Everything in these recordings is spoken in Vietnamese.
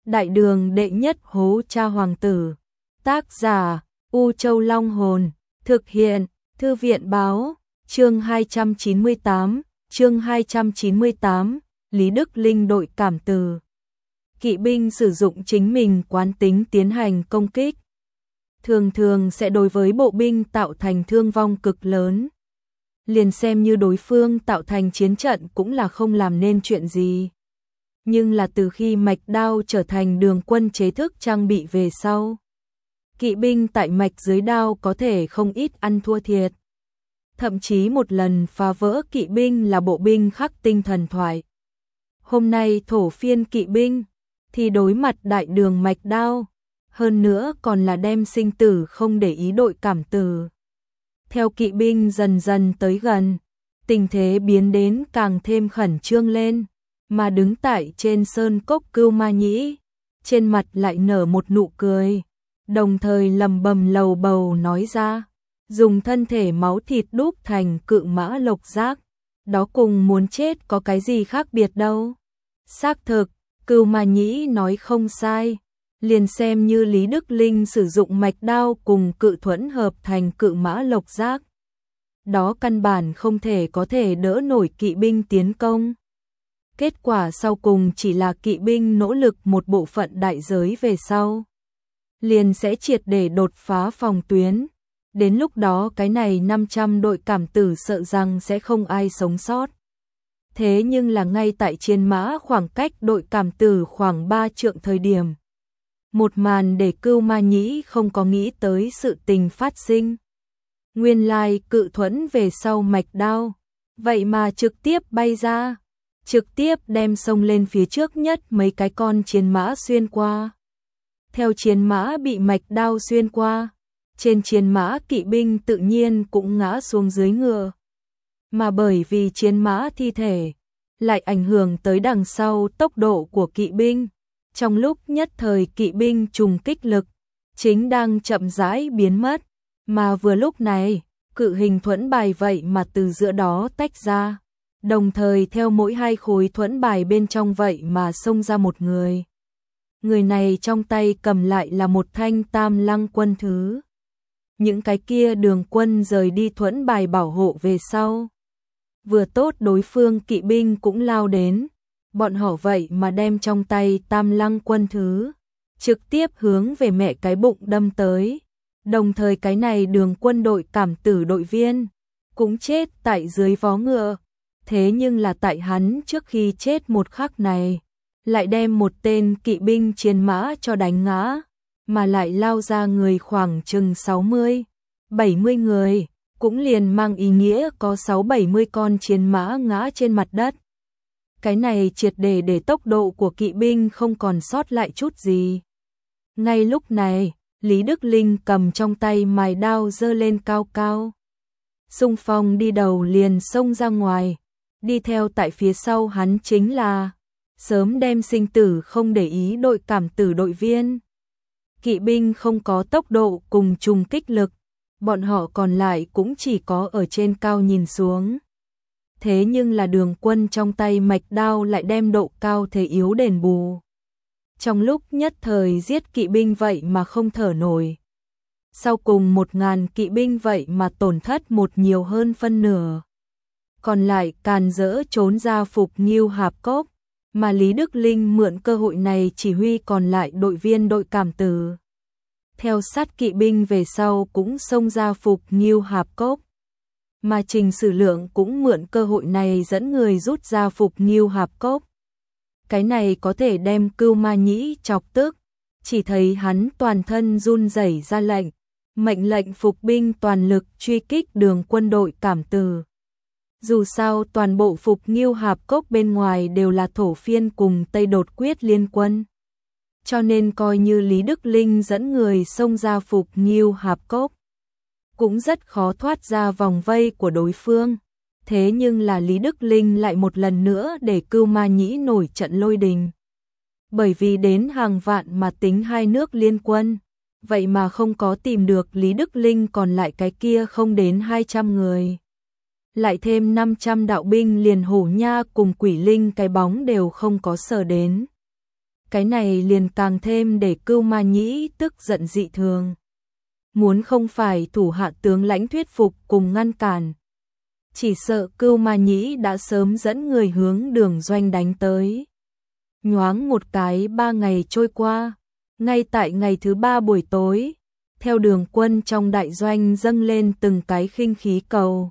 Đại đường đệ nhất hố cha hoàng tử. Tác giả U Châu Long Hồn. Thực hiện Thư viện Báo. Chương 298. Lý Đức Linh đội cảm từ. Kỵ binh sử dụng chính mình quán tính tiến hành công kích, thường thường sẽ đối với bộ binh tạo thành thương vong cực lớn. Liền xem như đối phương tạo thành chiến trận cũng là không làm nên chuyện gì. Nhưng là từ khi mạch đao trở thành đường quân chế thức trang bị về sau, kỵ binh tại mạch dưới đao có thể không ít ăn thua thiệt. Thậm chí một lần phá vỡ kỵ binh là bộ binh khắc tinh thần thoại. Hôm nay thổ phiên kỵ binh thì đối mặt đại đường mạch đao, hơn nữa còn là đem sinh tử không để ý đội cảm từ. Theo kỵ binh dần dần tới gần, tình thế biến đến càng thêm khẩn trương lên, mà đứng tại trên sơn cốc Cưu Ma Nhĩ, trên mặt lại nở một nụ cười, đồng thời lầm bầm lầu bầu nói ra, dùng thân thể máu thịt đúc thành cự mã lộc giác, đó cùng muốn chết có cái gì khác biệt đâu. Xác thực, Cưu Ma Nhĩ nói không sai, liền xem như Lý Đức Linh sử dụng mạch đao cùng cự thuẫn hợp thành cự mã lộc giác, đó căn bản không thể có thể đỡ nổi kỵ binh tiến công. Kết quả sau cùng chỉ là kỵ binh nỗ lực một bộ phận đại giới về sau, liền sẽ triệt để đột phá phòng tuyến. Đến lúc đó cái này 500 đội cảm tử sợ rằng sẽ không ai sống sót. Thế nhưng là ngay tại chiến mã khoảng cách đội cảm tử khoảng 3 trượng thời điểm, một màn để Cưu Ma Nhĩ không có nghĩ tới sự tình phát sinh. Nguyên lai cự thuẫn về sau mạch đao, vậy mà trực tiếp bay ra, trực tiếp đem xông lên phía trước nhất mấy cái con chiến mã xuyên qua. Theo chiến mã bị mạch đao xuyên qua, trên chiến mã kỵ binh tự nhiên cũng ngã xuống dưới ngựa. Mà bởi vì chiến mã thi thể lại ảnh hưởng tới đằng sau tốc độ của kỵ binh, trong lúc nhất thời kỵ binh trùng kích lực chính đang chậm rãi biến mất, mà vừa lúc này, cự hình thuẫn bài vậy mà từ giữa đó tách ra, đồng thời theo mỗi hai khối thuẫn bài bên trong vậy mà xông ra một người. Người này trong tay cầm lại là một thanh tam lăng quân thứ. Những cái kia đường quân rời đi thuẫn bài bảo hộ về sau, vừa tốt đối phương kỵ binh cũng lao đến, bọn họ vậy mà đem trong tay tam lăng quân thứ trực tiếp hướng về mẹ cái bụng đâm tới. Đồng thời cái này đường quân đội cảm tử đội viên cũng chết tại dưới vó ngựa. Thế nhưng là tại hắn trước khi chết một khắc này, lại đem một tên kỵ binh chiến mã cho đánh ngã, mà lại lao ra người khoảng chừng 60, 70 người, cũng liền mang ý nghĩa có 6-70 con chiến mã ngã trên mặt đất. Cái này triệt để tốc độ của kỵ binh không còn sót lại chút gì. Ngay lúc này, Lý Đức Linh cầm trong tay mài đao giơ lên cao cao, xung phong đi đầu liền xông ra ngoài, đi theo tại phía sau hắn chính là sớm đem sinh tử không để ý đội cảm tử đội viên. Kỵ binh không có tốc độ cùng trùng kích lực, bọn họ còn lại cũng chỉ có ở trên cao nhìn xuống. Thế nhưng là đường quân trong tay mạch đao lại đem độ cao thế yếu đền bù. Trong lúc nhất thời giết kỵ binh vậy mà không thở nổi. Sau cùng 1000 kỵ binh vậy mà tổn thất một nhiều hơn phân nửa. Còn lại càn rỡ trốn ra Phục Nghiêu Hạp Cốc, mà Lý Đức Linh mượn cơ hội này chỉ huy còn lại đội viên đội cảm tử. Theo sát kỵ binh về sau cũng xông ra Phục Nghiêu Hạp Cốc. Mà Trình Sử Lượng cũng mượn cơ hội này dẫn người rút ra Phục Nghiêu Hạp Cốc. Cái này có thể đem Cưu Ma Nhĩ chọc tức, chỉ thấy hắn toàn thân run rẩy ra mệnh lệnh phục binh toàn lực truy kích đường quân đội cảm tử. Dù sao toàn bộ Phục Nghiêu Hạp Cốc bên ngoài đều là thổ phiên cùng Tây Đột Quyết liên quân. Cho nên coi như Lý Đức Linh dẫn người xông ra Phục Nghiêu Hạp Cốc, cũng rất khó thoát ra vòng vây của đối phương. Thế nhưng là Lý Đức Linh lại một lần nữa để Cưu Ma Nhĩ nổi trận lôi đình. Bởi vì đến hàng vạn mà tính hai nước liên quân, vậy mà không có tìm được Lý Đức Linh còn lại cái kia không đến 200 người. Lại thêm 500 đạo binh liền Hổ Nha cùng Quỷ Linh cái bóng đều không có sờ đến. cái này liền càng thêm để Cưu Ma Nhĩ tức giận dị thường. Muốn không phải thủ hạ tướng lãnh thuyết phục cùng ngăn cản, chỉ sợ Cưu Ma Nhĩ đã sớm dẫn người hướng Đường Doanh đánh tới. Nhoáng một cái 3 ngày trôi qua, ngay tại ngày thứ 3 buổi tối, theo Đường quân trong đại doanh dâng lên từng cái khinh khí cầu.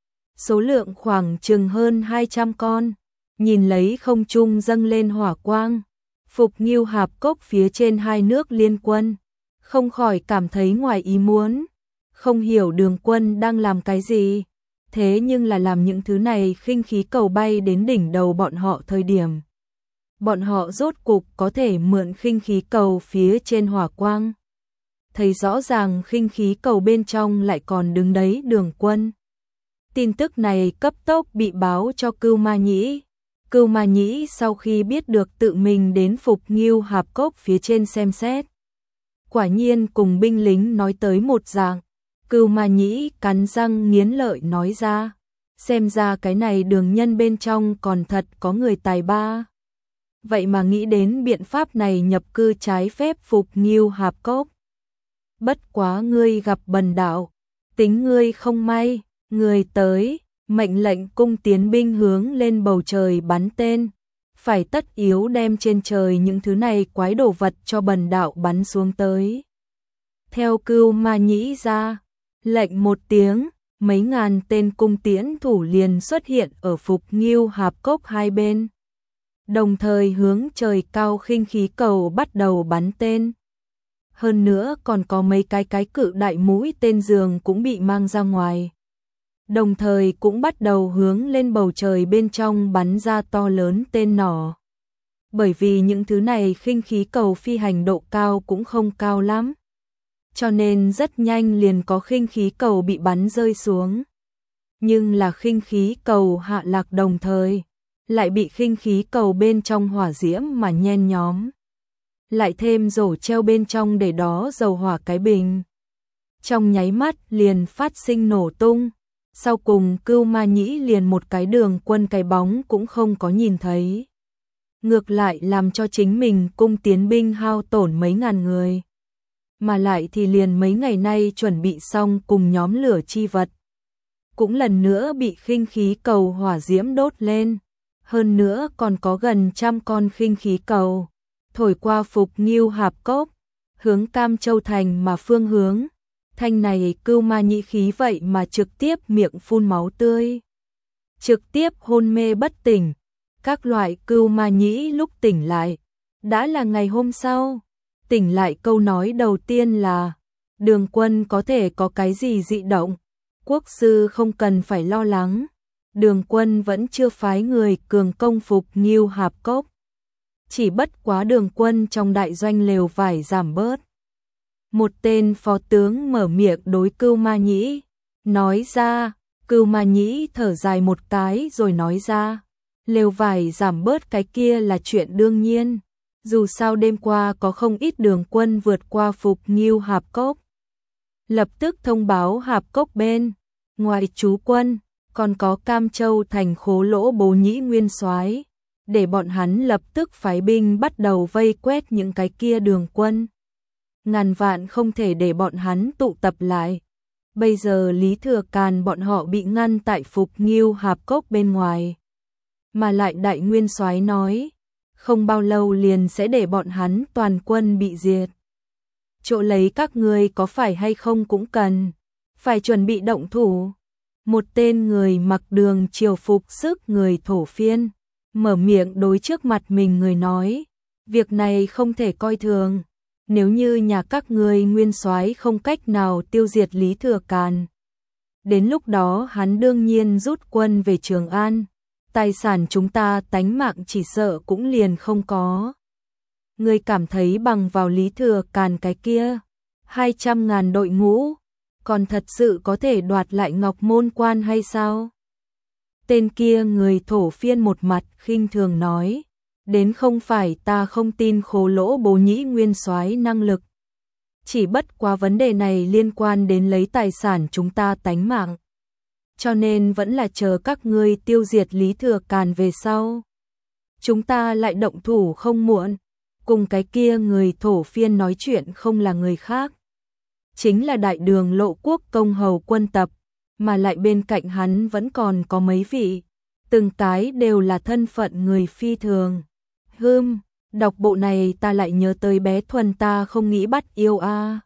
Số lượng khoảng chừng hơn 200 con, nhìn lấy không trung dâng lên hỏa quang, Phục Nghiêu Hạp Cốc phía trên hai nước liên quân, không khỏi cảm thấy ngoài ý muốn, không hiểu Đường quân đang làm cái gì, thế nhưng là làm những thứ này khinh khí cầu bay đến đỉnh đầu bọn họ thời điểm. Bọn họ rốt cục có thể mượn khinh khí cầu phía trên hỏa quang. Thấy rõ ràng khinh khí cầu bên trong lại còn đứng đấy Đường quân. Tin tức này cấp tốc bị báo cho Cưu Ma Nhĩ. Cưu Ma Nhĩ sau khi biết được tự mình đến Phục Nghiêu Hạp Cốc phía trên xem xét. Quả nhiên cùng binh lính nói tới một dạng. Cưu Ma Nhĩ cắn răng nghiến lợi nói ra. Xem ra cái này Đường nhân bên trong còn thật có người tài ba. Vậy mà nghĩ đến biện pháp này nhập cư trái phép Phục Nghiêu Hạp Cốc. Bất quá ngươi gặp bần đạo, tính ngươi không may, người tới, mệnh lệnh cung tiến binh hướng lên bầu trời bắn tên, phải tất yếu đem trên trời những thứ này quái đồ vật cho bần đạo bắn xuống tới. Theo Cưu Ma Nhĩ ra, lệnh một tiếng, mấy ngàn tên cung tiễn thủ liền xuất hiện ở Phục Nghiêu Hạp Cốc hai bên. Đồng thời hướng trời cao khinh khí cầu bắt đầu bắn tên. Hơn nữa còn có mấy cái cự đại mũi tên giường cũng bị mang ra ngoài. Đồng thời cũng bắt đầu hướng lên bầu trời bên trong bắn ra to lớn tên nỏ. Bởi vì những thứ này khinh khí cầu phi hành độ cao cũng không cao lắm. Cho nên rất nhanh liền có khinh khí cầu bị bắn rơi xuống. Nhưng là khinh khí cầu hạ lạc đồng thời, lại bị khinh khí cầu bên trong hỏa diễm mà nhen nhóm. Lại thêm rổ treo bên trong để đó dầu hỏa cái bình. Trong nháy mắt liền phát sinh nổ tung. Sau cùng Cưu Ma Nhĩ liền một cái Đường quân cái bóng cũng không có nhìn thấy. Ngược lại làm cho chính mình cung tiến binh hao tổn mấy ngàn người. Mà lại thì liền mấy ngày nay chuẩn bị xong cùng nhóm lửa chi vật. Cũng lần nữa bị khinh khí cầu hỏa diễm đốt lên. Hơn nữa còn có gần 100 con khinh khí cầu. Thổi qua Phục Nghiêu Hạp Cốc, hướng Cam Châu Thành mà phương hướng. Thanh này Cưu Ma Nhĩ khí vậy mà trực tiếp miệng phun máu tươi. Trực tiếp hôn mê bất tỉnh. Các loại Cưu Ma Nhĩ lúc tỉnh lại, đã là ngày hôm sau. Tỉnh lại câu nói đầu tiên là, Đường quân có thể có cái gì dị động, quốc sư không cần phải lo lắng. Đường quân vẫn chưa phái người cường công Phục Nghiêu Hạp Cốc. Chỉ bất quá Đường quân trong đại doanh lều vải giảm bớt. Một tên phó tướng mở miệng đối Cưu Ma Nhĩ, nói ra. Cưu Ma Nhĩ thở dài một cái rồi nói ra, lều vải giảm bớt cái kia là chuyện đương nhiên. Dù sao đêm qua có không ít đường quân vượt qua Phục Nghiêu Hạp Cốc. Lập tức thông báo Hạp Cốc bên, ngoài trú quân, còn có Cam Châu Thành Khố Lỗ Bố Nhĩ nguyên soái, để bọn hắn lập tức phái binh bắt đầu vây quét những cái kia đường quân. Ngàn vạn không thể để bọn hắn tụ tập lại. Bây giờ Lý Thừa Càn bọn họ bị ngăn tại Phục Nghiêu Hạp Cốc bên ngoài. Mà lại đại nguyên soái nói, không bao lâu liền sẽ để bọn hắn toàn quân bị diệt. Chỗ lấy các ngươi có phải hay không cũng cần, phải chuẩn bị động thủ. Một tên người mặc đường triều phục sức người thổ phiên, mở miệng đối trước mặt mình người nói, việc này không thể coi thường. Nếu như nhà các ngươi nguyên soái không cách nào tiêu diệt Lý Thừa Càn, đến lúc đó hắn đương nhiên rút quân về Trường An, tài sản chúng ta tánh mạng chỉ sợ cũng liền không có. Ngươi cảm thấy bằng vào Lý Thừa Càn cái kia 200.000 đội ngũ, còn thật sự có thể đoạt lại Ngọc Môn Quan hay sao? Tên kia người thổ phiên một mặt khinh thường nói, đến không phải ta không tin Khố Lỗ Bố Nhĩ nguyên soái năng lực. Chỉ bất quá vấn đề này liên quan đến lấy tài sản chúng ta tánh mạng. Cho nên vẫn là chờ các ngươi tiêu diệt Lý Thừa Càn về sau. Chúng ta lại động thủ không muộn. cùng cái kia người thổ phiên nói chuyện không là người khác. Chính là đại đường Lộ Quốc công hầu quân tập, mà lại bên cạnh hắn vẫn còn có mấy vị, từng cái đều là thân phận người phi thường. Đọc bộ này ta lại nhớ tới bé Thuần ta không nghĩ bắt yêu a.